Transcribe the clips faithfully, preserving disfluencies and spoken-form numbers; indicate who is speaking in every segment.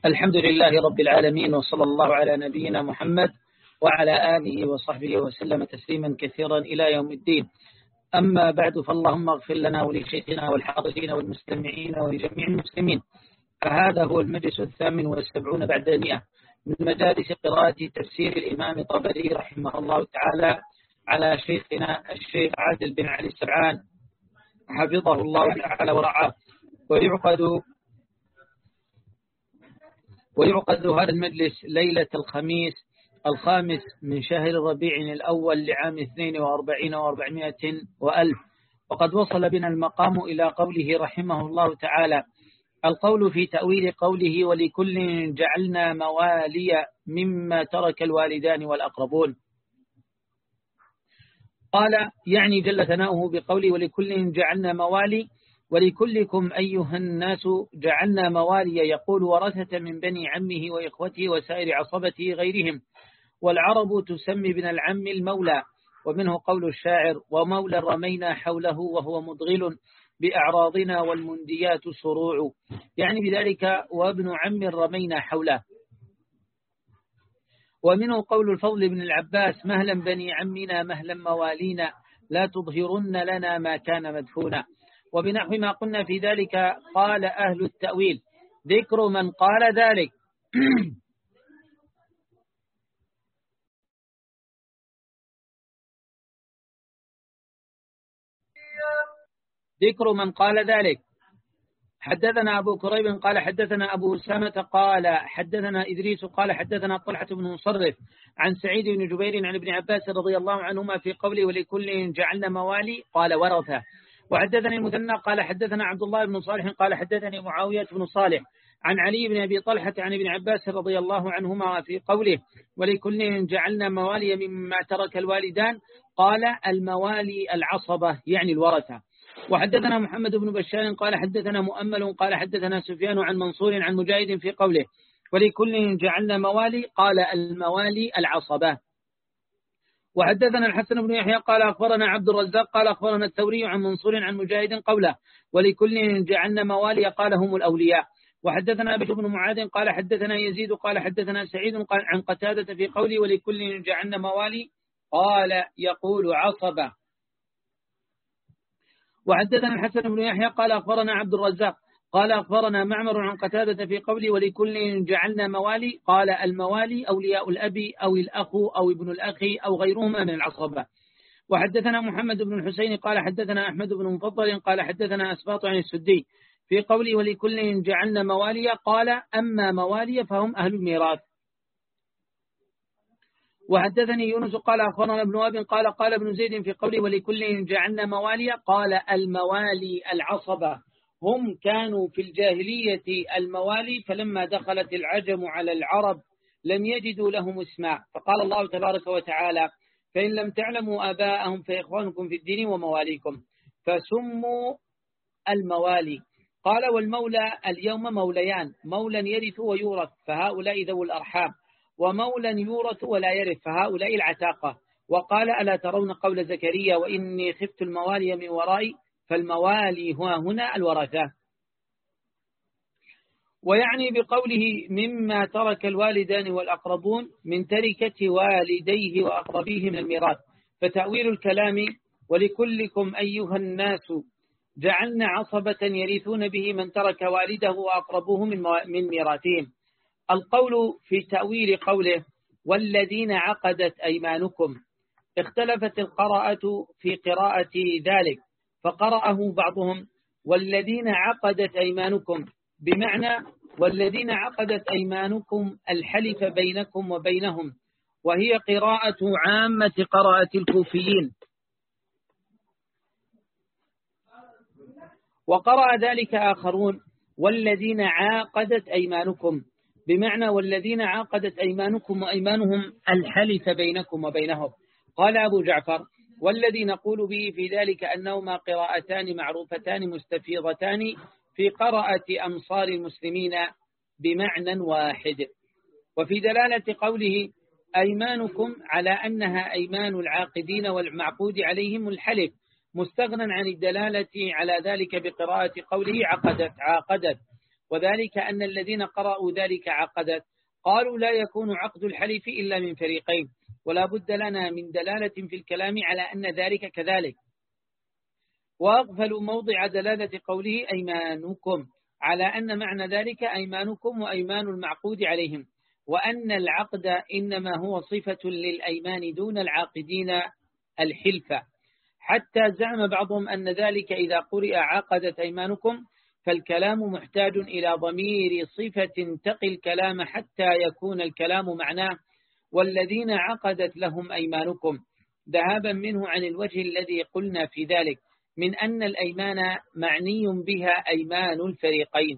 Speaker 1: الحمد لله رب العالمين، وصلى الله على نبينا محمد وعلى آله وصحبه وسلم تسليما كثيرا إلى يوم الدين. أما بعد، فاللهم اغفر لنا ولشيخنا والحاضرين والمستمعين ولجميع المسلمين. فهذا هو المجلس الثامن والسبعون بعد المئة من مجالس قراءة تفسير الإمام الطبري رحمه الله تعالى على شيخنا الشيخ عادل بن علي السبعان حفظه الله تعالى ورعاه. ويعقد ويعقد هذا المجلس ليلة الخميس الخامس من شهر ربيع الأول لعام اثنين وأربعين وأربعمائة وألف. وقد وصل بنا المقام إلى قوله رحمه الله تعالى: القول في تأويل قوله ولكل جعلنا موالي مما ترك الوالدان والأقربون. قال يعني جل ثناؤه بقوله ولكل جعلنا موالي، ولكلكم أيها الناس جعلنا موالي، يقول ورثة من بني عمه وإخوته وسائر عصبته غيرهم. والعرب تسمي بن العم المولى، ومنه قول الشاعر: ومولى رمينا حوله وهو مضغل بأعراضنا والمنديات صروع، يعني بذلك وابن عم رمينا حوله. ومنه قول الفضل بن العباس: مهلا بني عمنا مهلا موالينا، لا تظهرن لنا ما كان مدفونا. وبنحو ما قلنا في ذلك قال أهل التأويل: ذكر من قال ذلك ذكر من قال ذلك حدثنا أبو كريب قال حدثنا أبو أسامة قال حدثنا إدريس قال حدثنا طلحة بن مصرف عن سعيد بن جبير عن ابن عباس رضي الله عنهما في قوله ولكل جعلنا موالي قال ورثة. وحدثني المثنى قال حدثنا عبد الله بن صالح قال حدثني معاوية بن صالح عن علي بن أبي طلحة عن ابن عباس رضي الله عنهما في قوله ولكل جعلنا موالي مما ترك الوالدان قال الموالي العصبة يعني الورثة. وحدثنا محمد بن بشار قال حدثنا مؤمل قال حدثنا سفيان عن منصور عن مجاهد في قوله ولكل جعلنا موالي قال الموالي العصبة. وحدثنا الحسن بن يحيى قال أخبرنا عبد الرزاق قال أخبرنا الثوري عن منصور عن مجاهد قوله ولكل جعلنا موالي قال هم الأولياء. وحدثنا بشر بن معاذ قال حدثنا يزيد قال حدثنا سعيد قال عن قتادة في قوله ولكل جعلنا موالي قال يقول عصبة. وحدثنا الحسن بن يحيى قال أخبرنا عبد الرزاق قال أخبرنا معمر عن قتادة في قوله ولكل جعلنا موالي قال الموالي أولياء الأب أو الأخ أو ابن الأخ أو غيرهما من العصبة. وحدثنا محمد بن الحسين قال حدثنا أحمد بن مفضل قال حدثنا أسباط عن السدي في قوله ولكل جعلنا موالي قال أما موالي فهم أهل الميراث. وحدثني يونس قال أخبرنا ابن وهب قال قال ابن زيد في قوله ولكل جعلنا موالي قال الموالي العصبة، هم كانوا في الجاهلية الموالي، فلما دخلت العجم على العرب لم يجدوا لهم اسما، فقال الله تبارك وتعالى فإن لم تعلموا آباءهم فإخوانكم في الدين ومواليكم، فسموا الموالي. قال والمولى اليوم موليان، مولى يرث ويورث فهؤلاء ذو الأرحام، ومولى يورث ولا يرث فهؤلاء العتاقة. وقال ألا ترون قول زكريا وإني خفت الموالي من ورائي، فالموالي هو هنا الورثة. ويعني بقوله مما ترك الوالدان والأقربون من تركة والديه وأقربيه من الميراث. فتأويل الكلام ولكلكم أيها الناس جعلنا عصبة يرثون به من ترك والده وأقربوه من ميراثهم. القول في تأويل قوله والذين عقدت أيمانكم، اختلفت القراءة في قراءة ذلك، فقرأه بعضهم والذين عقدت أيمانكم بمعنى والذين عقدت أيمانكم الحلف بينكم وبينهم، وهي قراءة عامة قراءة الكوفيين. وقرأ ذلك آخرون والذين عاقدت أيمانكم بمعنى والذين عاقدت أيمانكم وأيمانهم الحلف بينكم وبينهم. قال أبو جعفر والذي نقول به في ذلك أنهما قراءتان معروفتان مستفيضتان في قراءة أمصار المسلمين بمعنى واحد. وفي دلالة قوله أيمانكم على أنها أيمان العاقدين والمعقود عليهم الحلف، مستغنى عن الدلالة على ذلك بقراءة قوله عقدت عاقدت. وذلك أن الذين قرأوا ذلك عقدت قالوا لا يكون عقد الحلف إلا من فريقين، ولا بد لنا من دلالة في الكلام على أن ذلك كذلك. وأغفلوا موضع دلالة قوله أيمانكم على أن معنى ذلك أيمانكم وأيمان المعقود عليهم، وأن العقد إنما هو صفة للأيمان دون العاقدين الحلف، حتى زعم بعضهم أن ذلك إذا قرئ عقدت أيمانكم فالكلام محتاج إلى ضمير صفة تقي الكلام حتى يكون الكلام معناه والذين عقدت لهم أيمانكم، ذهابا منه عن الوجه الذي قلنا في ذلك من أن الأيمان معني بها أيمان الفريقين.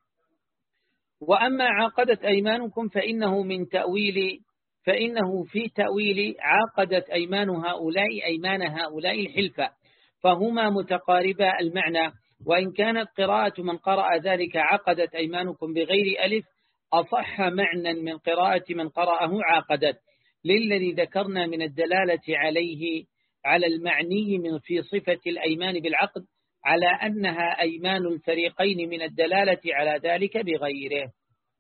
Speaker 1: وأما عقدت أيمانكم فإنه من تأويل فإنه في تأويل عقدت أيمان هؤلاء أيمان هؤلاء الحلفة، فهما متقاربا المعنى، وإن كانت قراءة من قرأ ذلك عقدت أيمانكم بغير ألف أصح معنى من قراءة من قرأه عقدت، للذي ذكرنا من الدلالة عليه على المعني من في صفة الأيمان بالعقد على أنها أيمان الفريقين من الدلالة على ذلك بغيره.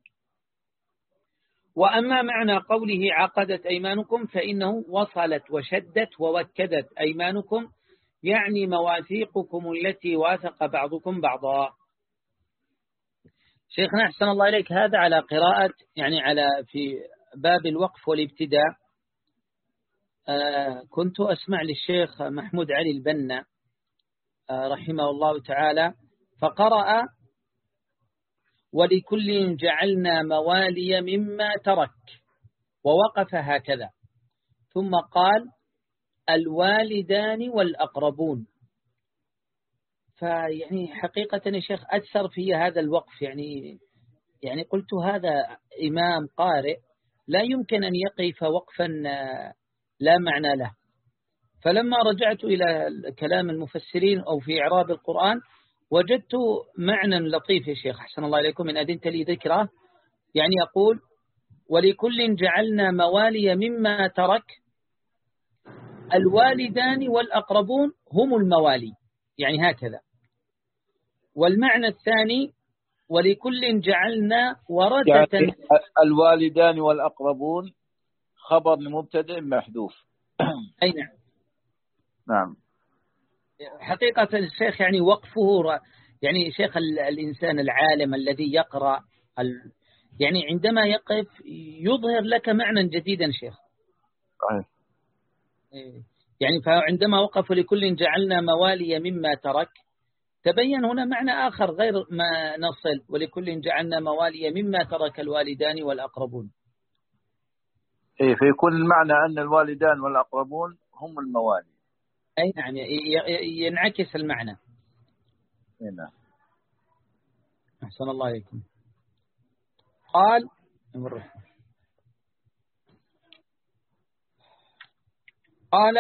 Speaker 1: وأما معنى قوله عقدت أيمانكم فإنه وصلت وشدت ووكدت أيمانكم، يعني مواثيقكم التي واثق بعضكم بعضا. شيخنا أحسن الله إليك، هذا على قراءة يعني على في باب الوقف والابتداء. آه كنت أسمع للشيخ محمود علي البنا آه رحمه الله تعالى، فقرأ ولكل جعلنا موالي مما ترك، ووقف هكذا ثم قال الوالدان والأقربون. فيعني حقيقة يا شيخ أثر في هذا الوقف، يعني يعني قلت هذا إمام قارئ لا يمكن أن يقف وقفا لا معنى له. فلما رجعت إلى كلام المفسرين أو في إعراب القرآن وجدت معنى لطيف يا شيخ أحسن الله إليكم من أدنت لي ذكره، يعني يقول ولكل جعلنا موالي مما ترك، الوالدان والأقربون هم الموالي، يعني هكذا. والمعنى الثاني ولكل جعلنا ورثة،
Speaker 2: يعني الوالدان والأقربون خبر لمبتدأ محذوف.
Speaker 1: أي نعم.
Speaker 2: نعم.
Speaker 1: حقيقة الشيخ يعني وقفه يعني شيخ الإنسان العالم الذي يقرأ يعني عندما يقف يظهر لك معنى جديدا شيخ.
Speaker 2: أي.
Speaker 1: يعني فعندما وقف لكل جعلنا موالي مما ترك تبين هنا معنى آخر غير ما نصل ولكل جعلنا موالي مما ترك الوالدان والأقربون.
Speaker 2: إيه فيكون المعنى أن الوالدان والأقربون هم الموالي.
Speaker 1: أي نعم ينعكس المعنى.
Speaker 2: نعم.
Speaker 1: أحسن الله عليكم. قال قال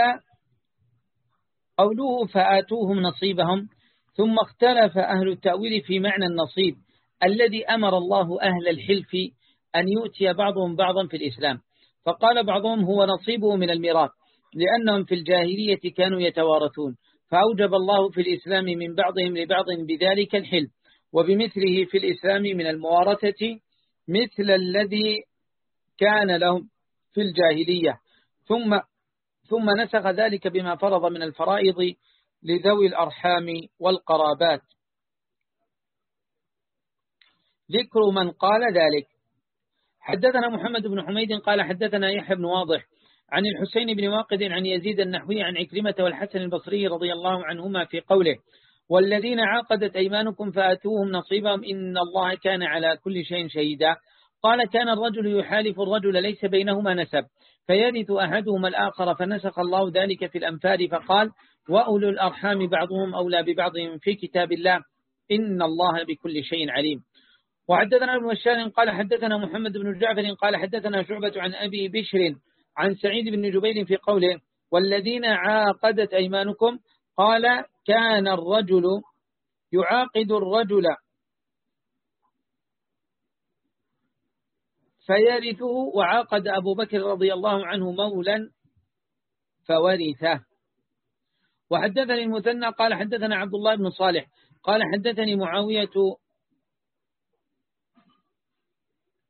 Speaker 1: قوله فآتوهم نصيبهم، ثم اختلف أهل التأويل في معنى النصيب الذي أمر الله أهل الحلف أن يؤتي بعضهم بعضا في الإسلام، فقال بعضهم هو نصيبه من الميراث لأنهم في الجاهلية كانوا يتوارثون، فأوجب الله في الإسلام من بعضهم لبعض بذلك الحلف، وبمثله في الإسلام من الموارثة مثل الذي كان لهم في الجاهلية، ثم ثم نسخ ذلك بما فرض من الفرائض لذوي الأرحام والقرابات. ذكر من قال ذلك. حدثنا محمد بن حميد قال حدثنا يحيى بن واضح عن الحسين بن واقد عن يزيد النحوي عن عكرمة والحسن البصري رضي الله عنهما في قوله والذين عقدت أيمانكم فآتوهم نصيبهم إن الله كان على كل شيء شهيدا. قال كان الرجل يحالف الرجل ليس بينهما نسب فيرث أحدهما الآخر، فنسخ الله ذلك في الأنفال فقال وأولو الأرحام بعضهم أولى ببعضهم في كتاب الله إن الله بكل شيء عليم. وحدثنا ابن بشار قال حدثنا محمد بن جعفر قال حدثنا شعبة عن أبي بشر عن سعيد بن جبير في قوله والذين عاقدت أيمانكم، قال كان الرجل يعاقد الرجل فيرثه، وعاقد أبو بكر رضي الله عنه مولا فورثه. وحدثني المثنى قال حدثنا عبد الله بن صالح قال حدثني معاوية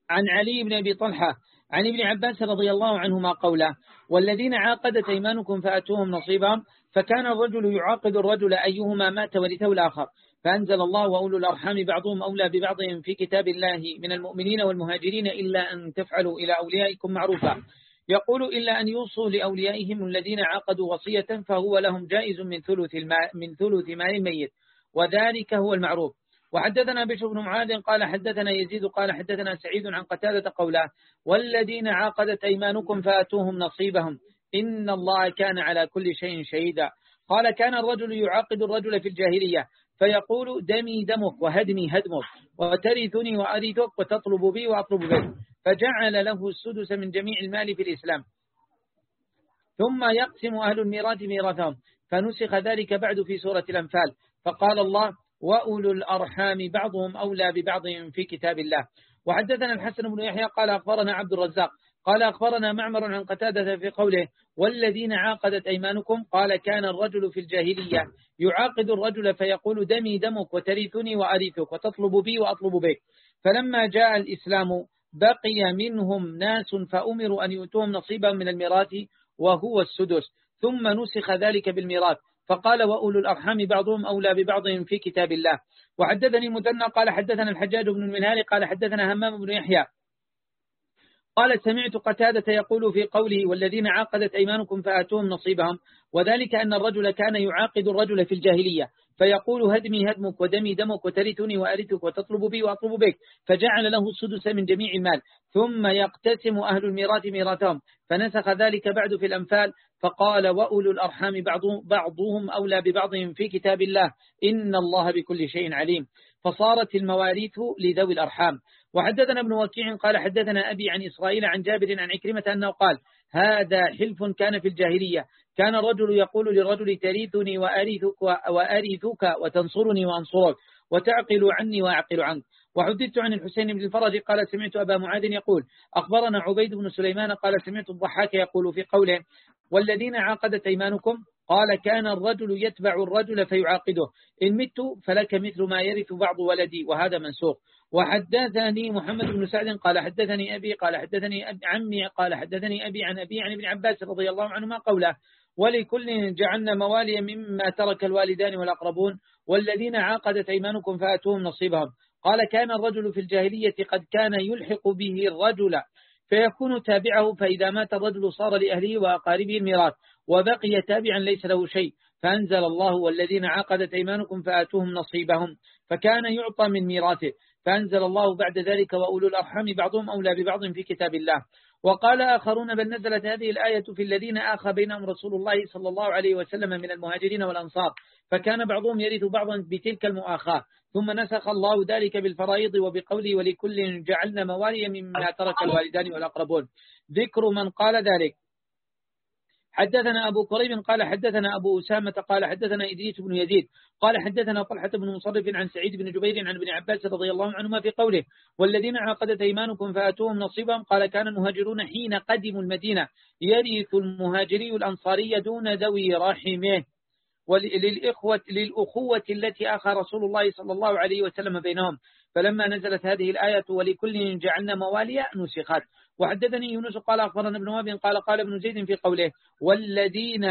Speaker 1: عن علي بن أبي طلحة عن ابن عباس رضي الله عنهما قوله: والذين عاقدت أيمانكم فأتوهم نصيبهم، فكان الرجل يعاقد الرجل أيهما مات ورثه الآخر، فأنزل الله: وأولو الأرحام بعضهم أولى ببعضهم في كتاب الله من المؤمنين والمهاجرين إلا أن تفعلوا إلى أوليائكم معروفا. يقول: إلا أن يوصوا لأوليائهم الذين عاقدوا وصية فهو لهم جائز من ثلث المال من ثلث مال الميت، وذلك هو المعروف. وحدثنا بشر بن معاذ قال حدثنا يزيد قال حدثنا سعيد عن قتادة قوله: والذين عاقدت أيمانكم فآتوهم نصيبهم إن الله كان على كل شيء شهيدا. قال: كان الرجل يعاقد الرجل في الجاهلية فيقول: دمي دمك وهدمي هدمك وترثني وأرثك وتطلب بي وأطلب بك، فجعل له السدس من جميع المال في الإسلام، ثم يقسم أهل الميراث ميراثهم، فنسخ ذلك بعد في سورة الأنفال، فقال الله: وأولو الأرحام بعضهم أولى ببعض في كتاب الله. وحدثنا الحسن بن يحيى قال أخبرنا عبد الرزاق قال أخبرنا معمر عن قتادة في قوله: والذين عاقدت أيمانكم، قال: كان الرجل في الجاهلية يعاقد الرجل فيقول: دمي دمك وترثني وأرثك وتطلب بي وأطلب بك، فلما جاء الإسلام بقي منهم ناس فأمروا أن يؤتوهم نصيبا من الميراث وهو السدس، ثم نسخ ذلك بالميراث، فقال: وأولو الأرحام بعضهم أولى ببعض في كتاب الله. وحدثني مثنى قال حدثنا الحجاج بن المنهال قال حدثنا همام بن يحيى قال: سمعت قتادة يقول في قوله: والذين عاقدت أيمانكم فآتوهم نصيبهم، وذلك أن الرجل كان يعاقد الرجل في الجاهلية فيقول: هدمي هدمك ودمي دمك وترثني وأرثك وتطلب بي وأطلب بك، فجعل له السدس من جميع المال، ثم يقتسم أهل الميراث ميراثهم، فنسخ ذلك بعد في الأنفال، فقال: وأولو الأرحام بعضهم أولى ببعضهم في كتاب الله إن الله بكل شيء عليم، فصارت المواريث لذوي الأرحام. وحدثنا ابن وكيع قال حدثنا أبي عن إسرائيل عن جابر عن عكرمة أنه قال: هذا حلف كان في الجاهلية، كان الرجل يقول للرجل: ترثني وأرثك وأرثك وتنصرني وأنصرك وتعقل عني وأعقل عنك. وحدثت عن الحسين بن الفرج قال: سمعت أبا معاذ يقول: أخبرنا عبيد بن سليمان قال: سمعت الضحاك يقول في قوله: والذين عاقدت أيمانكم، قال: كان الرجل يتبع الرجل فيعاقده، إن مت فلك مثل ما يرث بعض ولدي، وهذا منسوخ. وحدثني محمد بن سعد قال حدثني أبي قال حدثني أبي عمي قال حدثني أبي عن أبي عن ابن عباس رضي الله عنهما قوله: ولكل جعلنا مواليا مما ترك الوالدان والأقربون، والذين عاقدت أيمانكم فآتوهم نصيبهم. قال: كان الرجل في الجاهلية قد كان يلحق به الرجل فيكون تابعه، فإذا مات الرجل صار لأهله وأقاربه الميراث، وبقي تابعا ليس له شيء، فأنزل الله: والذين عاقدت أيمانكم فآتوهم نصيبهم، فكان يعطى من ميراثه، فأنزل الله بعد ذلك: وأولو الأرحام بعضهم أولى ببعض في كتاب الله. وقال آخرون: بل نزلت هذه الآية في الذين آخى بينهم رسول الله صلى الله عليه وسلم من المهاجرين والأنصار، فكان بعضهم يرث بعضا بتلك المؤاخاة، ثم نسخ الله ذلك بالفرائض وبقوله: ولكل جعلنا مواليا مما ترك الوالدان والأقربون. ذكر من قال ذلك. حدثنا أبو كريب قال حدثنا أبو أسامة قال حدثنا إدريس بن يزيد قال حدثنا طلحة بن مصرف عن سعيد بن جبير عن ابن عباس رضي الله عنهما في قوله: والذين عاقدت أيمانكم فآتوهم نصيبهم، قال: كان المهاجرون حين قدموا المدينة يرث المهاجري الأنصاري دون ذوي رحمه، وللإخوة للأخوة التي آخى رسول الله صلى الله عليه وسلم بينهم، فلما نزلت هذه الآية: ولكل جعلنا مواليا، نسخت. وحدثني يونس قال أخبرنا ابن وهب قال قال ابن زيد في قوله: والذين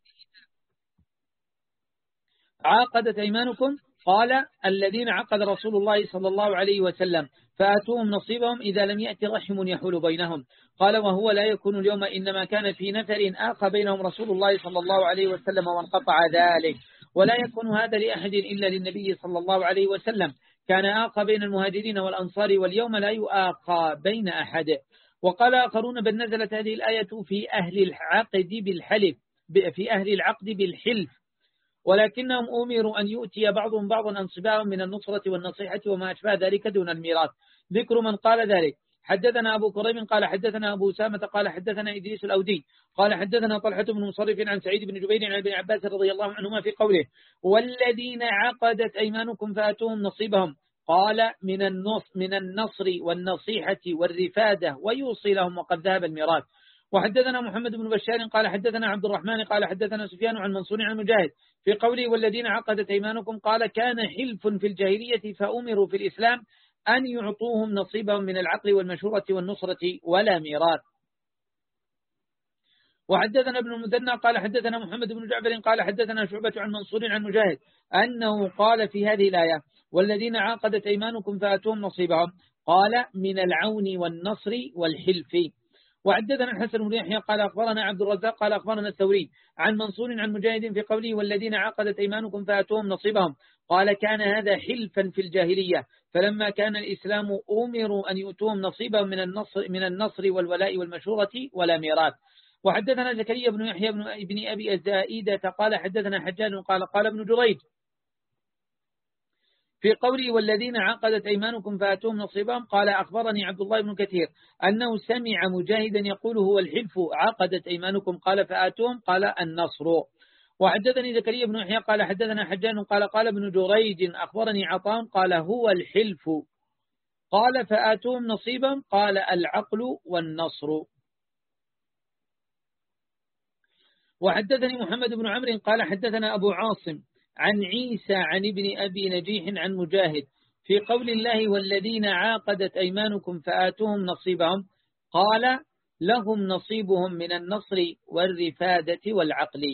Speaker 1: عاقدت أيمانكم، قال: الذين عقد رسول الله صلى الله عليه وسلم فآتوهم نصيبهم إذا لم يأتي رحم يحول بينهم. قال: وهو لا يكون اليوم، إنما كان في نفر آخى بينهم رسول الله صلى الله عليه وسلم وانقطع ذلك، ولا يكون هذا لأحد إلا للنبي صلى الله عليه وسلم، كان آخى بين المهاجرين والأنصار، واليوم لا يؤاخى بين أحد. وقال آخرون: بل نزلت هذه الآية في أهل العقد بالحلف في أهل العقد بالحلف، ولكنهم أمروا أن يؤتي بعضهم بعضا أنصباهم من النصرة والنصيحة وما أشبه ذلك دون الميراث. ذكر من قال ذلك. حدثنا أبو كريب قال حدثنا أبو أسامة قال حدثنا إدريس الأودي قال حدثنا طلحة بن مصرف عن سعيد بن جبير عن ابن عباس رضي الله عنهما في قوله: والذين عقدت أيمانكم فآتوهم نصيبهم، قال: من النص من النصر والنصيحة والرفادة، ويوصي لهم وقد ذهب الميراث. وحدثنا محمد بن بشار قال حدثنا عبد الرحمن قال حدثنا سفيان عن منصور عن مجاهد في قوله: والذين عقدت أيمانكم، قال: كان حلف في الجاهلية فأمروا في الإسلام أن يعطوهم نصيبهم من العقل والمشورة والنصرة ولا ميراث. وحدثنا ابن المثنى قال حدثنا محمد بن جعفر قال حدثنا شعبة عن منصور عن مجاهد أنه قال في هذه الآية والذين عاقدت أيمانكم فآتوهم نصيبهم قال من العون والنصر والحلف. وحدثنا الحسن بن يحيى قال أخبرنا عبد الرزاق قال أخبرنا الثوري عن منصور عن مجاهد في قوله والذين عاقدت أيمانكم فآتوهم نصيبهم قال كان هذا حلفا في الجاهلية، فلما كان الإسلام أمروا أن يؤتوهم نصيبهم من النصر من النصر والولاء والمشورة ولا ميراث. وحدثنا زكريا بن يحيى بن ابن أبي الزائدة قال حدثنا حجاج قال قال ابن جريج في قوله والذين عقدت أيمانكم فآتوهم نصيبهم قال أخبرني عبد الله بن كثير أنه سمع مجاهدا يقول هو الحلف عقدت أيمانكم قال فآتوهم قال النصر. وحدثني زكريا بن يحيى قال حدثنا حجاج قال قال ابن جريج أخبرني عطاء قال هو الحلف قال فآتوهم نصيبهم قال العقل والنصر. وحدثني محمد بن عمرو قال حدثنا أبو عاصم عن عيسى عن ابن أبي نجيح عن مجاهد في قول الله والذين عاقدت أيمانكم فآتوهم نصيبهم قال لهم نصيبهم من النصر والرفادة والعقل.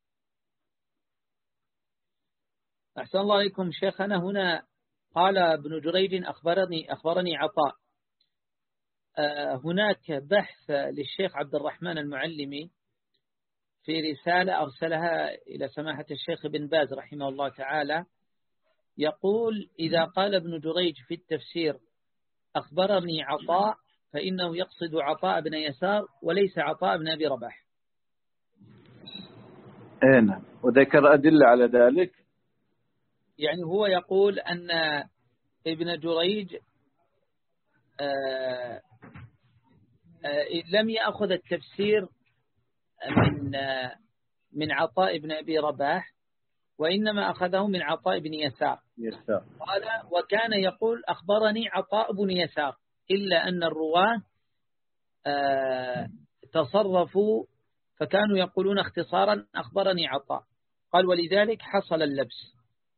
Speaker 1: أحسن الله عليكم شيخنا. هنا قال ابن جريج أخبرني, أخبرني عطاء. هناك بحث للشيخ عبد الرحمن المعلمي في رسالة أرسلها إلى سماحة الشيخ بن باز رحمه الله تعالى، يقول إذا قال ابن جريج في التفسير أخبرني عطاء فإنه يقصد عطاء بن يسار وليس عطاء بن أبي رباح.
Speaker 2: نعم، وذكر أدلة على ذلك.
Speaker 1: يعني هو يقول أن ابن جريج آآ آآ لم يأخذ التفسير من من عطاء بن أبي رباح وإنما أخذه من عطاء بن يسار.
Speaker 2: يسار.
Speaker 1: قال وكان يقول أخبرني عطاء بن يسار إلا أن الرواة تصرفوا فكانوا يقولون اختصارا أخبرني عطاء. قال ولذلك حصل اللبس.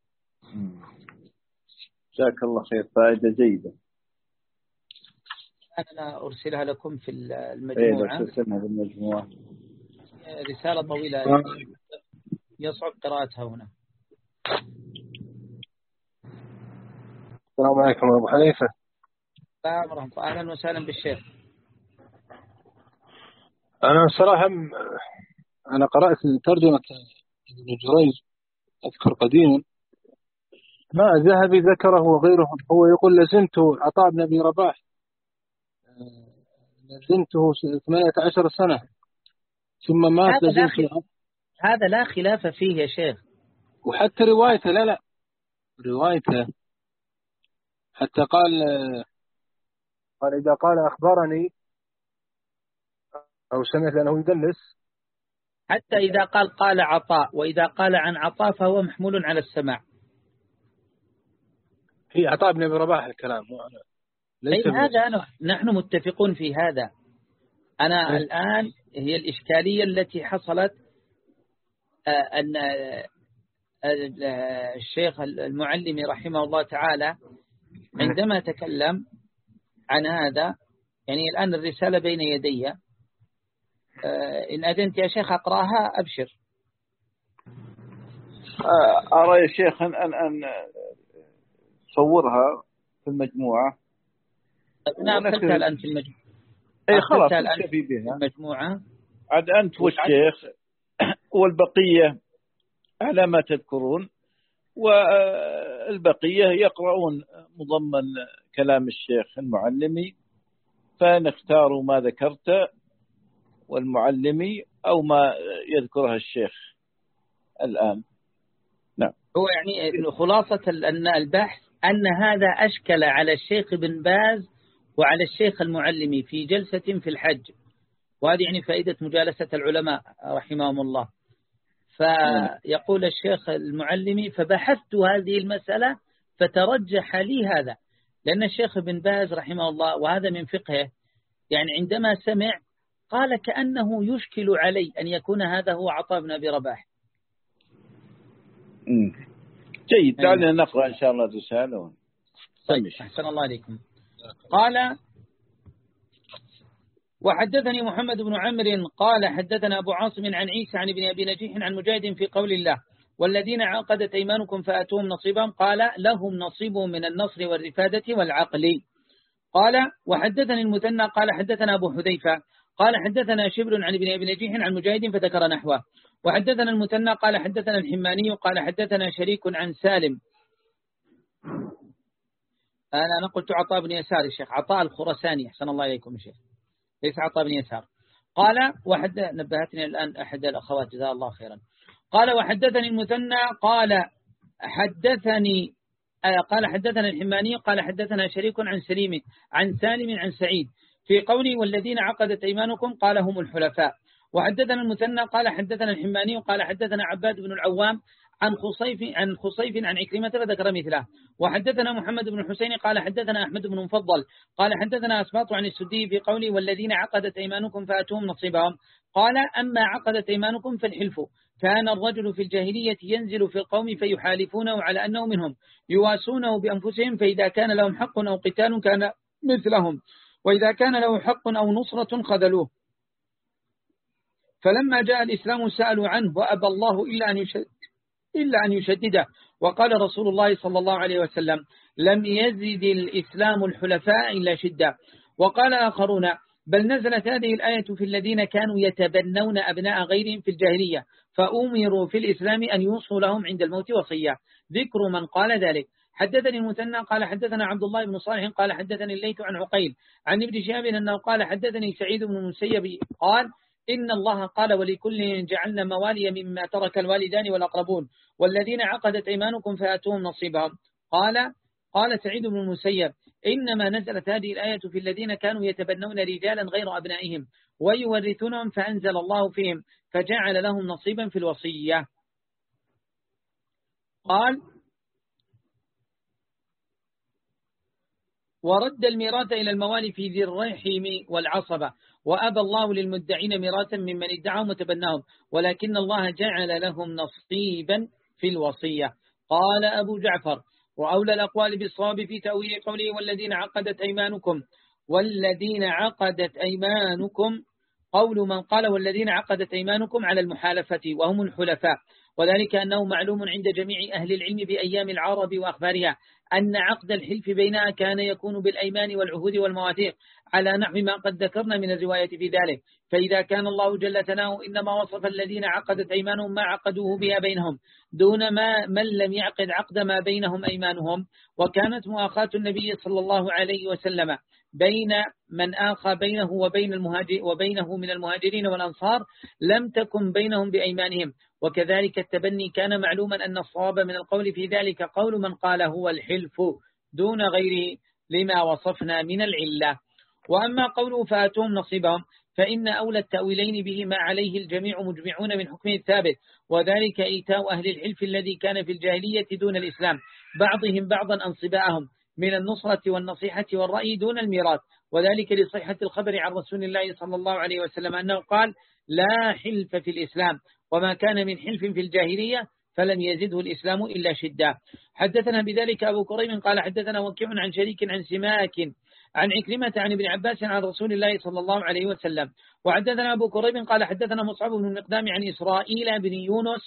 Speaker 2: جزاك الله خير، فائدة جيدة.
Speaker 1: أنا أرسلها لكم في المجموعة.
Speaker 2: أرسلها في المجموعة.
Speaker 1: رسالة طويلة يصعب قراءتها هنا.
Speaker 3: السلام عليكم أبو حنيفة.
Speaker 1: السلام ورحمة الله. أهلا وسهلا بالشيخ.
Speaker 3: أنا صراحة أنا قرأت ترجمة ابن جريج أذكر قديما ما ذهبي ذكره وغيره، هو يقول لزمت عطاء بن أبي رباح لزمته ثمانية عشر سنة ثم مات.
Speaker 1: هذا لا, خلاف هذا لا خلاف فيه يا شيخ.
Speaker 3: وحتى روايته لا لا روايته حتى قال قال إذا قال أخبرني أو سمعت أنه يدلس،
Speaker 1: حتى إذا قال قال عطاء وإذا قال عن عطاء فهو محمول على السماع.
Speaker 3: هي عطاء بن أبي رباح الكلام.
Speaker 1: ليس هذا أنا نحن متفقون في هذا. أنا م. الآن هي الإشكالية التي حصلت أن الشيخ المعلمي رحمه الله تعالى عندما تكلم عن هذا، يعني الآن الرسالة بين يدي، إن أذنت يا شيخ أقرأها أبشر.
Speaker 2: أرى يا شيخ أن أن صورها في المجموعة.
Speaker 1: نعم أرسلتها الآن في المجموعة.
Speaker 2: أي خلاص نكتفي بها.
Speaker 1: المجموعة
Speaker 2: عاد أنت والشيخ والبقية على ما تذكرون، والبقية يقرؤون مضمن كلام الشيخ المعلمي، فنختار ما ذكرت والمعلمي أو ما يذكرها الشيخ الآن. نعم.
Speaker 1: هو يعني خلاصة أن البحث أن هذا أشكل على الشيخ بن باز وعلى الشيخ المعلمي في جلسة في الحج، وهذه يعني فائدة مجالسة العلماء رحمهم الله. فيقول الشيخ المعلمي فبحثت هذه المسألة فترجح لي هذا، لأن الشيخ بن باز رحمه الله وهذا من فقهه يعني عندما سمع قال كأنه يشكل علي أن يكون هذا هو عطاء بن أبي رباح.
Speaker 2: جيد، دعنا نقرأ إن شاء الله رسالة.
Speaker 1: طيب أحسن الله عليكم. قال وحدثني محمد بن عمرو قال حدثنا أبو عاصم عن عيسى عن ابن أبي نجيح عن مجاهد في قول الله والذين عقدت أيمانكم فأتوهم نصيبهم قال لهم نصيب من النصر والرفادة والعقل. قال وحدثني المثنى قال حدثنا أبو حذيفة قال حدثنا شبر عن ابن أبي نجيح عن مجاهد فذكر نحوه. وحدثنا المثنى قال حدثنا الحماني قال حدثنا شريك عن سالم. أنا قلت عطاء بن يسار الشيخ عطاء الخرساني أحسن الله إليكم الشيخ ليس عطاء بن يسار. قال وحد نبهتني الآن أحد الأخوات جزاه الله خيرا. قال وحدثني المثنى قال حدثني قال حدثنا الحماني قال حدثنا شريك عن سليم عن سالم عن سعيد في قوله والذين عقدت أيمانكم قال هم الحلفاء. وحدثنا المثنى قال حدثنا الحماني قال حدثنا عباد بن العوام عن خصيف عن خصيف عن عكرمة فذكر مثله. وحدثنا محمد بن حسين قال حدثنا أحمد بن مفضل قال حدثنا أسباط عن السدي في قوله والذين عقدت أيمانكم فأتوهم نصيبهم قال أما عقدت أيمانكم فالحلف كان الرجل في الجاهلية ينزل في القوم فيحالفونه على أنه منهم يواسونه بأنفسهم فإذا كان لهم حق أو قتال كان مثلهم وإذا كان له حق أو نصرة خذلوه. فلما جاء الإسلام سألوا عنه وأبى الله إلا أن يشد إلا أن يشدده. وقال رسول الله صلى الله عليه وسلم لم يزد الإسلام الحلفاء إلا شدة. وقال آخرون بل نزلت هذه الآية في الذين كانوا يتبنون أبناء غيرهم في الجاهلية فأمروا في الإسلام أن يوصوا لهم عند الموت وصية. ذكر من قال ذلك. حدثني المثنى قال حدثنا عبد الله بن صالح قال حدثني الليث عن عقيل عن ابن شهاب أنه قال حدثني سعيد بن المسيب قال إن الله قال ولكل جعلنا موالي مما ترك الوالدان والأقربون والذين عقدت أيمانكم فآتوهم نصيبهم. قال قال سعيد بن المسيب إنما نزلت هذه الآية في الذين كانوا يتبنون رجالا غير أبنائهم ويورثونهم فأنزل الله فيهم فجعل لهم نصيبا في الوصية. قال ورد الميراث إلى الموالي في ذي الرحم والعصبة وأبى الله للمدعين ميراثا ممن ادعاهم وتبناهم ولكن الله جعل لهم نصيبا في الوصية. قال أبو جعفر وأولى الأقوال بالصواب في تأويل قوله والذين عقدت أيمانكم والذين عقدت أيمانكم قول من قال والذين عقدت أيمانكم على المحالفة وهم الحلفاء وذلك أنه معلوم عند جميع أهل العلم بأيام العرب وأخبارها أن عقد الحلف بينها كان يكون بالأيمان والعهود والمواثيق على نحو ما قد ذكرنا من الرواية في ذلك. فإذا كان الله جل ثناؤه إنما وصف الذين عقدت أيمانهم ما عقدوه بها بينهم دون ما من لم يعقد عقد ما بينهم أيمانهم وكانت مؤاخاة النبي صلى الله عليه وسلم بين من آخى بينه وبين المهاجر وبينه من المهاجرين والأنصار لم تكن بينهم بأيمانهم. وكذلك التبني كان معلوما أن الصواب من القول في ذلك قول من قال هو الحلف دون غيره لما وصفنا من العلة. وأما قوله فآتوهم نصيبهم فإن أولى التأويلين به ما عليه الجميع مجمعون من حكمه الثابت وذلك إيتاء أهل الحلف الذي كان في الجاهلية دون الإسلام بعضهم بعضا أنصباءهم من النصرة والنصيحة والرأي دون الميراث وذلك لصحة الخبر عن رسول الله صلى الله عليه وسلم أنه قال لا حلف في الإسلام وما كان من حلف في الجاهلية فلم يزده الإسلام إلا شدة. حدثنا بذلك أبو كريم قال حدثنا وكيع عن شريك عن سماك عن عكرمة عن ابن عباس عن رسول الله صلى الله عليه وسلم. وحدثنا أبو كريم قال حدثنا مصعب بن المقدام عن إسرائيل بن يونس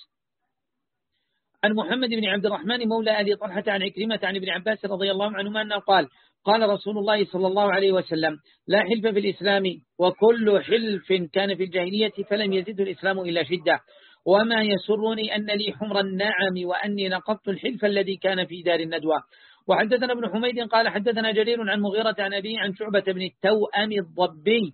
Speaker 1: عن محمد بن عبد الرحمن مولى أبي طلحة عن عكرمة عن ابن عباس رضي الله عنهما أنه قال قال رسول الله صلى الله عليه وسلم لا حلف في الإسلام وكل حلف كان في الجاهلية فلم يزده الإسلام إلا شدة. وما يسرني أن لي حمر النعم وأني نقضت الحلف الذي كان في دار الندوة. وحدثنا ابن حميد قال حدثنا جرير عن مغيرة عن أبيه عن شعبة بن التوأم الضبي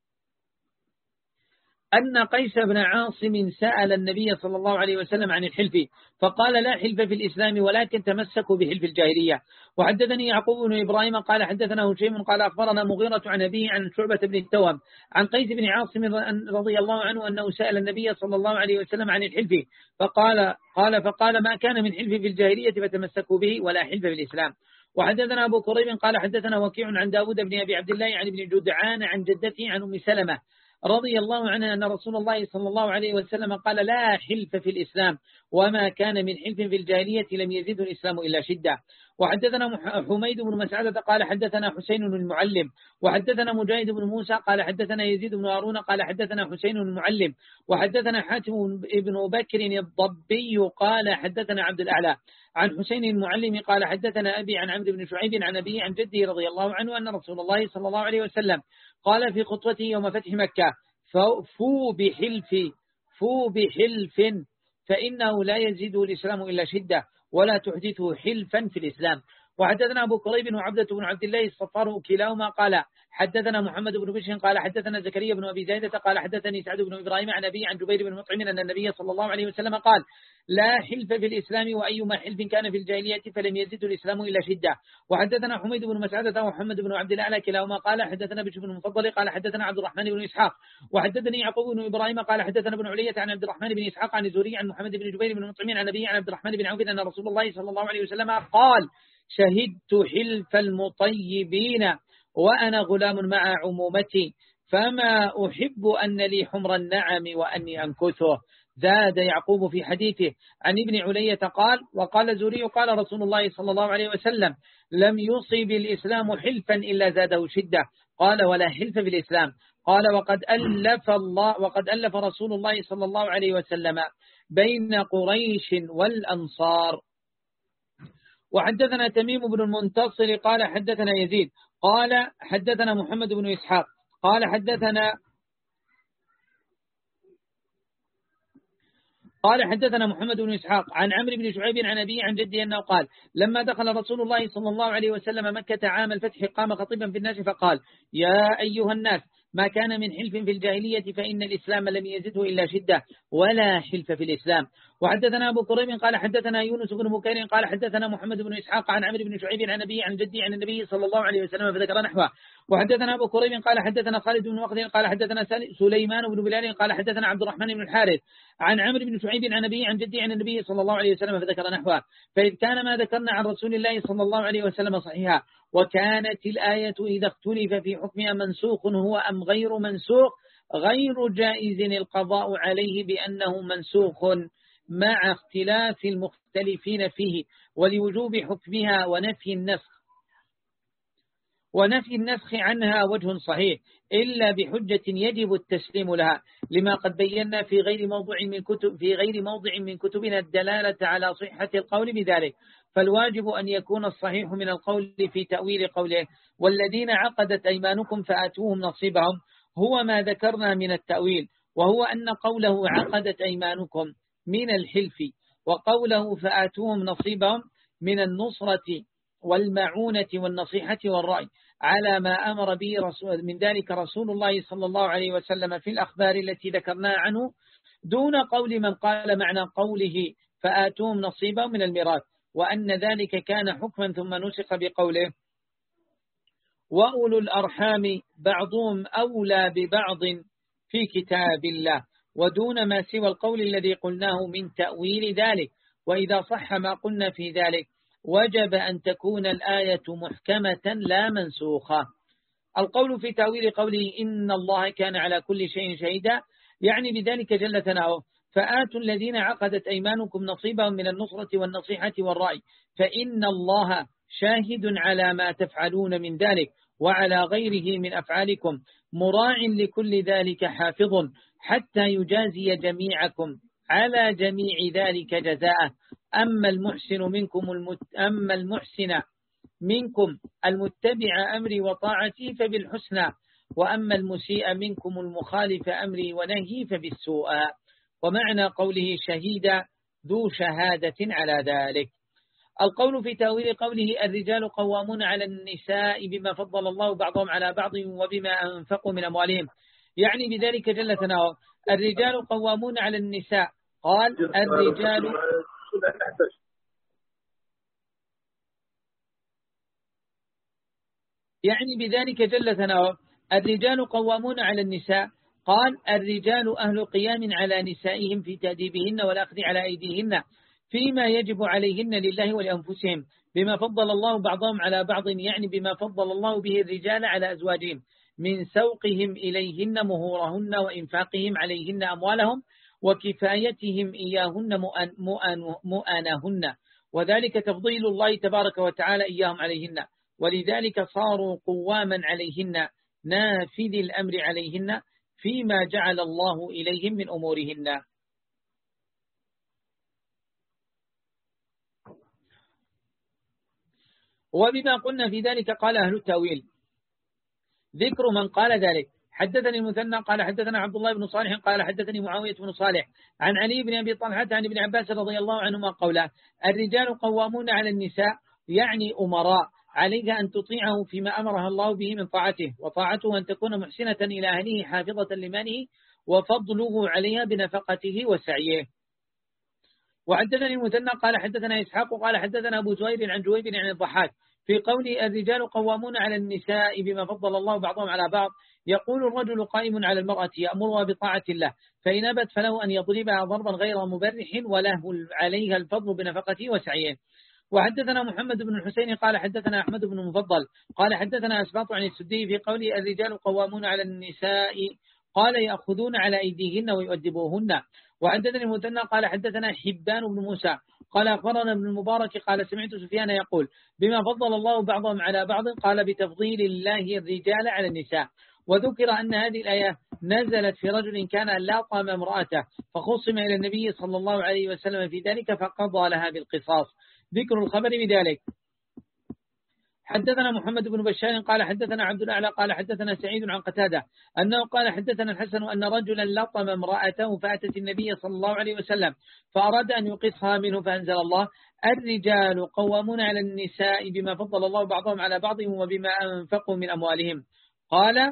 Speaker 1: أن قيس بن عاصم سأل النبي صلى الله عليه وسلم عن الحلف فقال لا حلف في الإسلام ولكن تمسكوا بحلف الجاهلية. وحدثني يعقوب بن إبراهيم قال حدثنا هشيم قال أخبرنا مغيرة عن أبيه عن شعبة بن التوأم عن قيس بن عاصم رضي الله عنه أنه سأل النبي صلى الله عليه وسلم عن الحلف فقال قال فقال ما كان من حلف في الجاهلية فتمسكوا به ولا حلف في الإسلام. وحدثنا أبو كريب قال حدثنا وكيع عن داود بن أبي عبد الله عن ابن جدعان عن جدته عن أم سلمة رضي الله عنها أن رسول الله صلى الله عليه وسلم قال لا حلف في الإسلام وما كان من حلف في الجاهلية لم يزده الإسلام إلا شدة. وحدثنا حميد بن مسعدة قال حدثنا حسين المعلم وحدثنا مجاهد بن موسى قال حدثنا يزيد بن هارون قال حدثنا حسين المعلم وحدثنا حاتم بن بكر الضبي قال حدثنا عبد الأعلى عن حسين المعلم قال حدثنا أبي عن عمرو بن شعيب عن أبي عن جده رضي الله عنه أن رسول الله صلى الله عليه وسلم قال في خطبته يوم فتح مكة فو بحلف فو بحلف فإنه لا يزيد الإسلام إلا شدة ولا تحدثه حلفا في الإسلام. وحدثنا أبو كريب وعبدة بن عبد الله الصفار كلاهما قال حدثنا محمد بن بشر قال حدثنا زكريا بن أبي زايدة قال حدثني سعد بن إبراهيم عن أبي عن جبير بن مطعم أن النبي صلى الله عليه وسلم قال لا حلف في الإسلام وأيما حلف كان في الجاهلية فلم يزد الإسلام إلا شدة. وحدثنا حميد بن مسعدة ومحمد بن عبد الأعلى كلاهما قال حدثنا بشر بن المفضل قال حدثنا عبد الرحمن بن إسحاق وحدثني يعقوب بن إبراهيم قال حدثنا ابن علية عن عبد الرحمن بن إسحاق عن الزهري عن محمد بن جبير بن مطعم عن أبي عن عبد الرحمن بن عوف أن رسول الله صلى الله عليه وسلم قال شهدت حلف المطيبين وأنا غلام مع عمومتي فما أحب أن لي حمر النعم وأني أنكثه. زاد يعقوب في حديثه عن ابن علية قال وقال زوري قال رسول الله صلى الله عليه وسلم لم يصب الإسلام حلفا إلا زاده شدة قال ولا حلف في الإسلام قال وقد ألف الله وقد ألف رسول الله صلى الله عليه وسلم بين قريش والأنصار. وحدثنا تميم بن المنتصر قال حدثنا يزيد قال حدثنا محمد بن إسحاق قال حدثنا قال حدثنا محمد بن إسحاق عن عمرو بن شعيب عن أبي عن جدي أنه قال لما دخل رسول الله صلى الله عليه وسلم مكة عام الفتح قام خطيبا في الناس فقال يا أيها الناس ما كان من حلف في الجاهلية فإن الإسلام لم يزده إلا شدة ولا حلف في الإسلام. وحدثنا أبو كريب قال حدثنا يونس بن بكير قال حدثنا محمد بن إسحاق عن عمرو بن شعيب عن أبي عن جدي عن النبي صلى الله عليه وسلم فذكر نحوه. وحدثنا أبو كريب قال حدثنا خالد بن وقد قال حدثنا سليمان بن بلال قال حدثنا عبد الرحمن بن الحارث عن عمرو بن شعيب عن أبي عن جدي عن النبي صلى الله عليه وسلم فذكر نحوه. فإذ كان ما ذكرنا عن رسول الله صلى الله عليه وسلم صحيحا وكانت الآية إذا اختلف في حكمها منسوخ هو أم غير منسوخ غير جائز القضاء عليه بأنه منسوخ مع اختلاف المختلفين فيه ولوجوب حكمها ونفي النسخ ونفي النسخ عنها وجه صحيح إلا بحجة يجب التسليم لها لما قد بينا في غير موضع من كتب في غير موضع من كتبنا الدلالة على صحة القول بذلك. فالواجب أن يكون الصحيح من القول في تأويل قوله والذين عقدت أيمانكم فآتوهم نصيبهم هو ما ذكرنا من التأويل وهو أن قوله عقدت أيمانكم من الحلف وقوله فآتوهم نصيبهم من النصرة والمعونة والنصيحة والرأي على ما أمر به رسول من ذلك رسول الله صلى الله عليه وسلم في الأخبار التي ذكرناها عنه دون قول من قال معنى قوله فآتوهم نصيبهم من الميراث وأن ذلك كان حكما ثم نسخ بقوله وأولو الأرحام بعضهم أولى ببعض في كتاب الله ودون ما سوى القول الذي قلناه من تأويل ذلك. وإذا صح ما قلنا في ذلك وجب أن تكون الآية محكمة لا منسوخة. القول في تأويل قوله إن الله كان على كل شيء شهيدا يعني بذلك جل ثناؤه فآتوا الذين عقدت أيمانكم نصيبهم من النصرة والنصيحة والرأي فإن الله شاهد على ما تفعلون من ذلك وعلى غيره من أفعالكم مراع لكل ذلك حافظ حتى يجازي جميعكم على جميع ذلك جزاء. أما المحسن منكم المت... أما المحسن منكم المتبع أمري وطاعتي فبالحسنى وأما المسيء منكم المخالف أمري ونهي فبالسوء. ومعنى قوله شهيدا ذو شهادة على ذلك. القول في تأويل قوله الرجال قوامون على النساء بما فضل الله بعضهم على بعض وبما أنفقوا من أموالهم يعني بذلك جل ثناؤه الرجال قوامون على النساء قال الرجال يعني بذلك جل ثناؤه الرجال قوامون على النساء قال الرجال أهل قيام على نسائهم في تأديبهن والأخذ على أيديهن فيما يجب عليهن لله ولأنفسهم بما فضل الله بعضهم على بعض يعني بما فضل الله به الرجال على أزواجهم من سوقهم إليهن مهورهن وإنفاقهم عليهن أموالهم وكفايتهم إياهن مؤن مؤن مؤنهن وذلك تفضيل الله تبارك وتعالى إياهم عليهن، ولذلك صاروا قواما عليهن نافذ الأمر عليهن فيما جعل الله إليهم من أمورهن. وبما قلنا في ذلك قال أهل التأويل ذكر من قال ذلك. حدثني المثنى قال حدثنا عبد الله بن صالح قال حدثني معاوية بن صالح عن علي بن أبي طلحة عن ابن عباس رضي الله عنهما قوله الرجال قوامون على النساء، يعني أمراء، عليك أن تطيعه فيما أمرها الله به من طاعته، وطاعته أن تكون محسنة إلى أهله حافظة لماله، وفضله عليها بنفقته وسعيه. وحدثني المثنى قال حدثنا إسحاق قال حدثنا أبو زهير عن جويبر عن الضحاك في قول الرجال قوامون على النساء بما فضل الله بعضهم على بعض، يقول الرجل قائم على المرأة يأمرها بطاعة الله، فإن أبت فله أن يضربها ضربا غير مبرح وله عليها الفضل بنفقته وسعيه. وحدثنا محمد بن الحسين قال حدثنا أحمد بن المفضل قال حدثنا أسباط عن السدي في قول الرجال قوامون على النساء قال يأخذون على أيديهن ويؤدبوهن. وحدثني المثنى قال حدثنا حبان بن موسى قال أخبرنا ابن المبارك قال سمعت سفيان يقول بما فضل الله بعضهم على بعض قال بتفضيل الله الرجال على النساء. وذكر أن هذه الآية نزلت في رجل كان لاطم امرأته فخصم إلى النبي صلى الله عليه وسلم في ذلك فقضى لها بالقصاص. ذكر الخبر بذلك. حدثنا محمد بن بشار قال حدثنا عبد الأعلى قال حدثنا سعيد عن قتادة أنه قال حدثنا الحسن أن رجلا لطم امرأته فأتت النبي صلى الله عليه وسلم فأراد أن يقصها منه فأنزل الله الرجال قوامون على النساء بما فضل الله بعضهم على بعض وبما أنفقوا من أموالهم. قال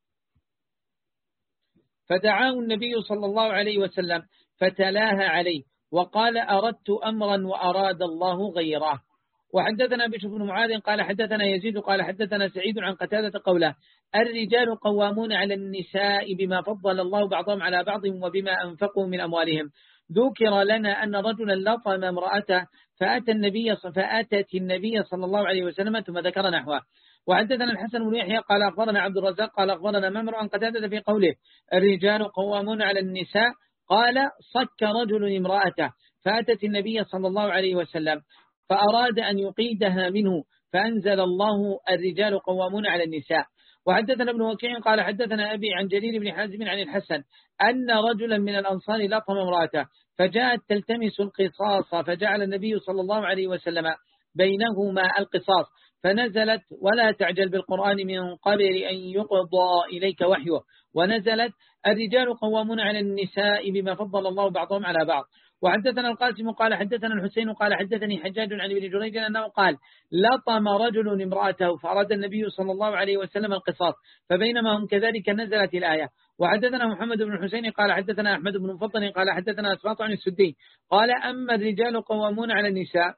Speaker 1: فدعاه النبي صلى الله عليه وسلم فتلاها عليه وقال أردت أمرا وأراد الله غيره. وحدثنا بشر بن معاذ قال حدثنا يزيد قال حدثنا سعيد عن قتادة قوله الرجال قوامون على النساء بما فضل الله بعضهم على بعض وبما أنفقوا من أموالهم. ذكر لنا أن رجلا لطم امرأته فأتى النبي فأتت النبي صلى الله عليه وسلم ثم ذكر نحوه. وحدثنا الحسن بن يحيى قال أخبرنا عبد الرزاق قال أخبرنا ممر عن قتادة في قوله الرجال قوامون على النساء قال صك رجل امرأته فأتت النبي صلى الله عليه وسلم فأراد أن يقيدها منه فأنزل الله الرجال قوامون على النساء. وحدثنا ابن وكيع قال حدثنا أبي عن جرير بن حازم عن الحسن أن رجلا من الأنصار لطم امرأته فجاءت تلتمس القصاص فجعل النبي صلى الله عليه وسلم بينهما القصاص فنزلت ولا تعجل بالقرآن من قبل أن يقضى إليك وحيه. ونزلت الرجال قوامون على النساء بما فضل الله بعضهم على بعض. وحدثنا القاسم قال حدثنا الحسين قال حدثني حجاج عن ابن جريج أنه قال لطم رجل امرأته فأراد النبي صلى الله عليه وسلم القصاص فبينما هم كذلك نزلت الآية. وحدثنا محمد بن الحسين قال حدثنا أحمد بن مفضل قال حدثنا أسباط عن السدي قال أما الرجال قوامون على النساء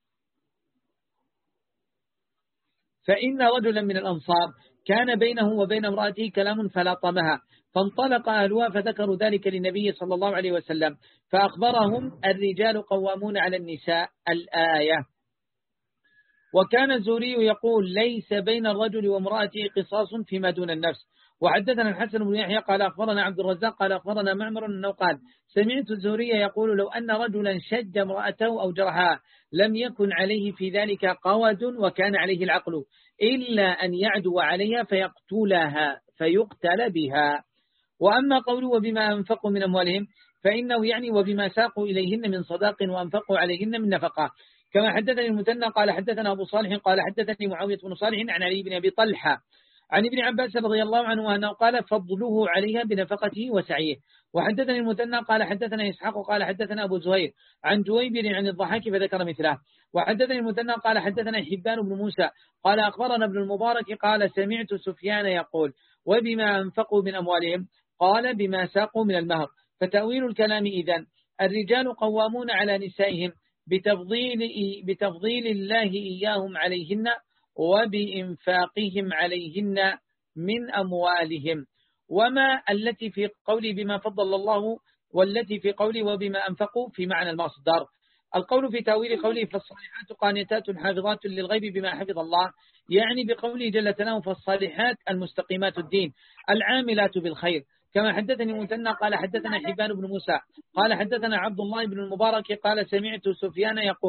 Speaker 1: فإن رجلا من الأنصار كان بينه وبين امرأته كلام فلطمها فانطلق أهلها فذكروا ذلك للنبي صلى الله عليه وسلم فأخبرهم الرجال قوامون على النساء الآية. وكان الزهري يقول ليس بين الرجل وامرأته قصاص فيما دون النفس. وحدثنا الحسن بن يحيى قال أخبرنا عبد الرزاق قال أخبرنا معمر أنه قال سمعت الزهري يقول لو أن رجلا شج امرأته أو جرحها لم يكن عليه في ذلك قود وكان عليه العقل إلا أن يعدو عليها فيقتلها فيقتل بها. وأما قوله وبما أنفقوا من أموالهم فإنه يعني وبما ساقوا إليهن من صداق وأنفقوا عليهن من نفقة. كما حدثني المثنى قال حدثنا أبو صالح قال حدثني معاوية بن صالح عن علي بن أبي طلحة عن ابن عباس رضي الله عنه أنه قال فضله عليها بنفقته وسعيه. وحدثني المثنى قال حدثنا إسحاق قال حدثنا أبو زهير عن جويبر عن الضحاك فذكر مثله. وحدثني المثنى قال حدثنا حبان بن موسى قال أخبرنا ابن المبارك قال سمعت سفيان يقول وبما أنفقوا من أموالهم قال بما ساقوا من المهر. فتأويل الكلام إذن الرجال قوامون على نسائهم بتفضيل, بتفضيل الله إياهم عليهن وبإنفاقهم عليهن من أموالهم. وما التي في قولي بما فضل الله والتي في قولي وبما أنفقوا في معنى المصدر. القول في تأويل قوله فالصالحات قانتات حافظات للغيب بما حفظ الله يعني بقوله جل ثناؤه فالصالحات المستقيمات الدين العاملات بالخير. كما حدثني مثنى قال حدثنا حبان بن موسى قال حدثنا عبد الله بن المبارك قال سمعت سفيان يقول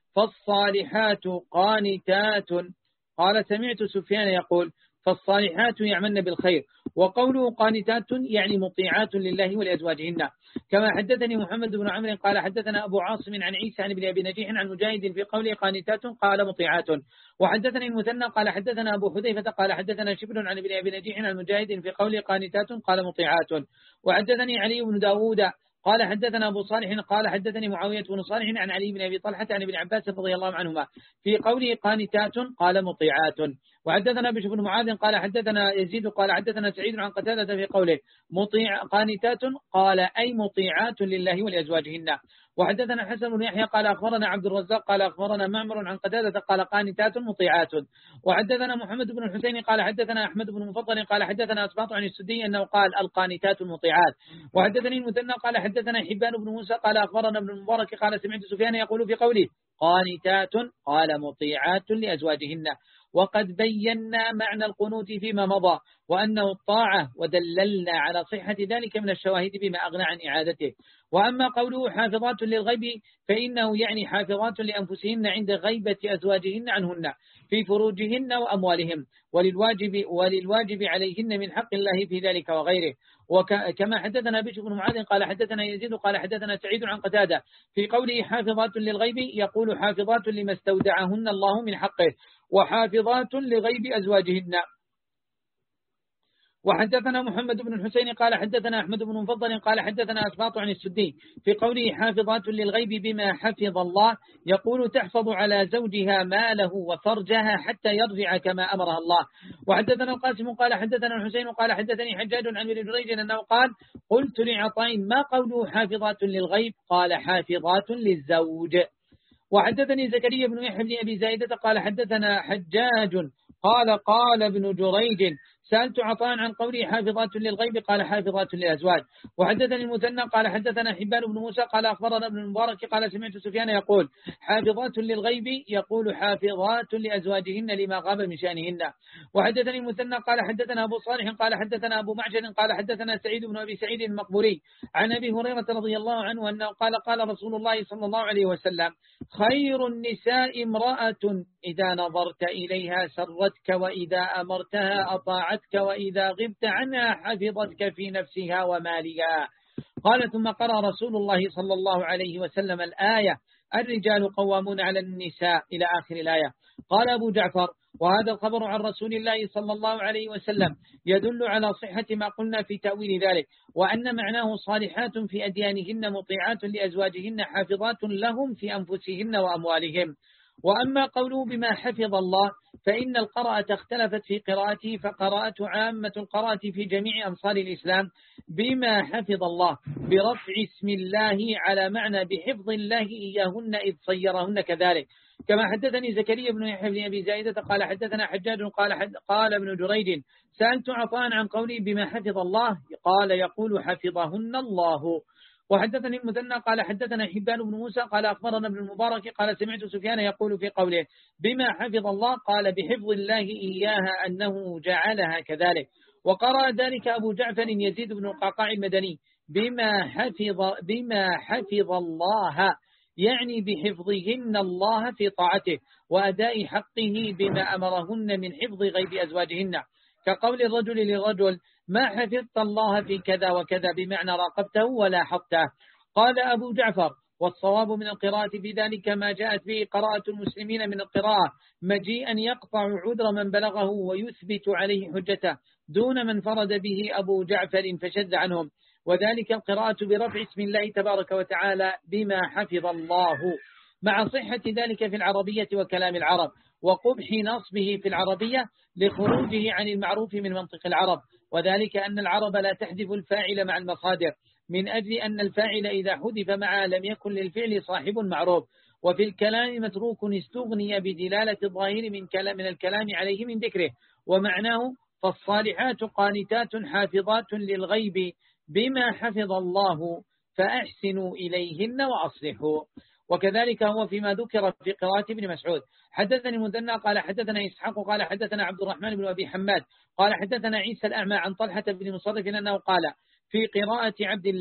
Speaker 1: فالصالحات قانتات. قال سمعت سفيان يقول فالصالحات يعملن بالخير، وقوله قانتات يعني مطيعات لله ولأزواجهن. كما حدثني محمد بن عمرو قال حدثنا أبو عاصم عن عيسى عن ابن أبي نجيح عن مجاهد في قوله قانتات قال مطيعات. وحدثني المثنى قال حدثنا أبو حذيفة قال حدثنا شبل عن ابن أبي نجيح عن مجاهد في قوله قانتات قال مطيعات. وحدثني علي بن داود قال حدثنا أبو صالح قال حدثني معاوية بن صالح عن علي بن أبي طلحة عن ابن عباس رضي الله عنهما في قوله قانتات قال مطيعات. وحدثنا بشر بن معاذ قال حدثنا يزيد قال حدثنا سعيد عن قتادة في قوله مطيع قانتات قال أي مطيعات لله ولأزواجهن. وحدثنا حسن بن يحيى قال أخبرنا عبد الرزاق قال أخبرنا معمر عن قتادة قال قانتات مطيعات. وحدثنا محمد بن الحسين قال حدثنا أحمد بن مفضل قال حدثنا أسباط عن السدي أنه قال القانتات المطيعات. وحدثني المثنى قال حدثنا حبان بن موسى قال أخبرنا ابن المبارك قال سمعت سفيان يقول في قوله قانتات قال مطيعات لأزواجهن. وقد بينا معنى القنوت فيما مضى وأنه الطاعة، ودللنا على صحة ذلك من الشواهد بما أغنى عن إعادته. وأما قوله حافظات للغيب فإنه يعني حافظات لأنفسهن عند غيبة أزواجهن عنهن في فروجهن وأموالهم، وللواجب, وللواجب عليهن من حق الله في ذلك وغيره. وكما حدثنا بشر بن معاذ قال حدثنا يزيد قال حدثنا سعيد عن قتادة في قوله حافظات للغيب يقول حافظات لما استودعهن الله من حقه وحافظات لغيب أزواجهن. وحدثنا محمد بن الحسين قال حدثنا أحمد بن مفضل قال حدثنا أسباط عن السدي في قوله حافظات للغيب بما حفظ الله يقول تحفظ على زوجها ماله وفرجها حتى يرجع كما أمرها الله. وحدثنا القاسم قال حدثنا الحسين قال حدثني حجاج عن ابن جريج أنه قال قلت لعطاء ما قوله حافظات للغيب قال حافظات للزوج. وحدثني زكريا بن يحيى بن أبي زايدة قال حدثنا حجاج قال قال ابن جريج سألت عطاء عن قوله حافظات للغيب قال حافظات للأزواج. وحدثني المثنى قال حدثنا حبان بن موسى قال أخبرنا ابن المبارك قال سمعت سفيان يقول حافظات للغيب يقول حافظات لأزواجهن لما غاب من شأنهن. وحدثني المثنى قال حدثنا أبو صالح قال حدثنا أبو معشر قال حدثنا سعيد بن أبي سعيد المقبوري عن أبي هريرة رضي الله عنه أنه قال قال رسول الله صلى الله عليه وسلم خير النساء امرأة إذا نظرت إليها سرتك وإذا أمرتها أطاعتك وإذا غبت عنها حفظتك في نفسها ومالها. قال ثم قرأ رسول الله صلى الله عليه وسلم الآية الرجال قوامون على النساء إلى آخر الآية. قال أبو جعفر وهذا الخبر عن رسول الله صلى الله عليه وسلم يدل على صحة ما قلنا في تأويل ذلك، وأن معناه صالحات في أديانهن مطيعات لأزواجهن حافظات لهم في أنفسهن وأموالهم. وأما قوله بما حفظ الله فإن القراءة اختلفت في قراءته، فقراءة عامة القراءة في جميع أمصار الإسلام بما حفظ الله برفع اسم الله على معنى بحفظ الله إياهن إذ صيرهن كذلك. كما حدثني زكريا بن يحيى بن أبي زايدة قال حدثنا حجاج قال حد قال ابن جريج سألت عطاء عن قولي بما حفظ الله قال يقول حفظهن الله. وحدثني المثنى قال حدثنا حبان بن موسى قال أخبرنا ابن المبارك قال سمعت سفيان يقول في قوله بما حفظ الله قال بحفظ الله إياها أنه جعلها كذلك. وقرأ ذلك أبو جعفر يزيد بن القعقاع المدني بما حفظ بما حفظ الله يعني بحفظهن الله في طاعته وأداء حقه بما أمرهن من حفظ غيب أزواجهن، كقول الرجل للرجل ما حفظت الله في كذا وكذا بمعنى راقبته ولا حفظته. قال أبو جعفر والصواب من القراءة في ذلك ما جاءت به قراءة المسلمين من القراءة مجيئا يقطع عذر من بلغه ويثبت عليه حجته دون من فرد به أبو جعفر فشد عنهم، وذلك القراءة برفع اسم الله تبارك وتعالى بما حفظ الله مع صحة ذلك في العربية وكلام العرب وقبح نصبه في العربية لخروجه عن المعروف من منطق العرب، وذلك أن العرب لا تحذف الفاعل مع المصادر من أجل أن الفاعل إذا حذف معه لم يكن للفعل صاحب معروف، وفي الكلام متروك استغني بدلالة الظاهر من كلام من الكلام عليه من ذكره، ومعناه فالصالحات قانتات حافظات للغيب بما حفظ الله فأحسنوا إليهن وأصلحوا. وكذلك هو فيما ذكر في قراءة ابن مسعود. حدثني المثنى قال حدثنا إسحاق قال حدثنا عبد الرحمن بن أبي حماد قال حدثنا عيسى الأعمى عن طلحة بن مصرف أنه قال في قراءة عبد الله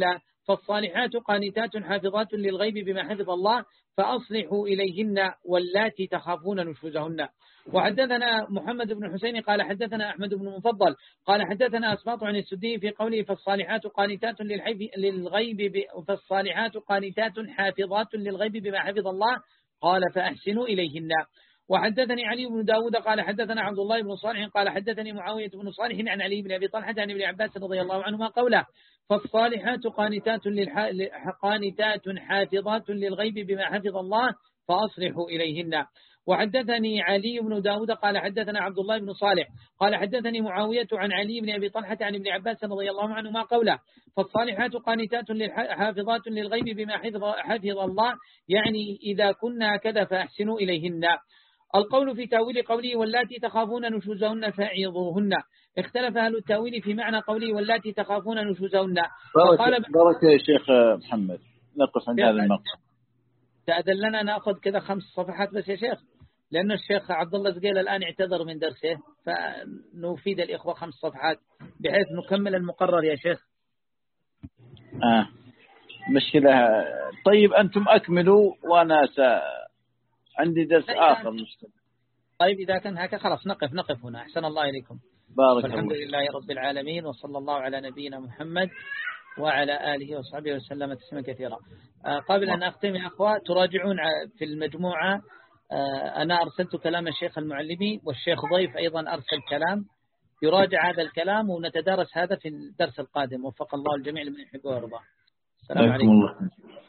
Speaker 1: فالصالحات قانتات حافظات للغيب بما حفظ الله فأصلحوا إليهن واللاتي تخافون نشوزهن. وحدثنا محمد بن حسين قال حدثنا أحمد بن مفضل قال حدثنا أسباط عن السدي في قوله فالصالحات قانتات للغيب فالصالحات قانتات حافظات للغيب بما حفظ الله قال فأحسنوا إليهن. وحدثني علي بن داود قال حدثنا عبد الله بن صالح قال حدثني معاوية بن صالح عن علي بن أبي طلحة عن ابن عباس رضي الله عنهما قوله فالصالحات قانتات للح... قانتات حافظات للغيب بما حفظ الله فأصلحوا إليهن. وحدثني علي بن داود قال حدثنا عبد الله بن صالح قال حدثني معاوية عن علي بن أبي طلحة عن ابن عباس رضي الله عنهما قوله فالصالحات قانتات حافظات للغيب بما حفظ الله يعني إذا كنا كذا فأحسنوا إليهن. القول في تاويل قوله واللاتي تخافون نشوزهن فاعظوهن اختلف أهل التاويل في معنى قوله واللاتي تخافون نشوزهن.
Speaker 2: بارك, بارك يا شيخ محمد نقف عند هذا المقام.
Speaker 1: تأذن لنا نأخذ كذا خمس صفحات بس يا شيخ لأن الشيخ عبد الله زقيل الآن اعتذر من درسه فنفيد الإخوة خمس صفحات بحيث نكمل المقرر يا شيخ.
Speaker 2: آه مشكلة. طيب أنتم أكملوا وأنا س... عندي درس آخر مشكلة.
Speaker 1: طيب إذا كان هكذا خلاص نقف نقف هنا. أحسن الله إليكم.
Speaker 2: بارك
Speaker 1: الحمد
Speaker 2: الله.
Speaker 1: لله رب العالمين وصلى الله على نبينا محمد وعلى آله وصحبه وسلم تسليما كثيرا. قبل أن أختم يا أخوة تراجعون في المجموعة أنا أرسلت كلام الشيخ المعلمي والشيخ ضيف أيضا أرسل كلام يراجع هذا الكلام ونتدارس هذا في الدرس القادم. وفق الله الجميع لمن يحب ويرضى. السلام عليكم.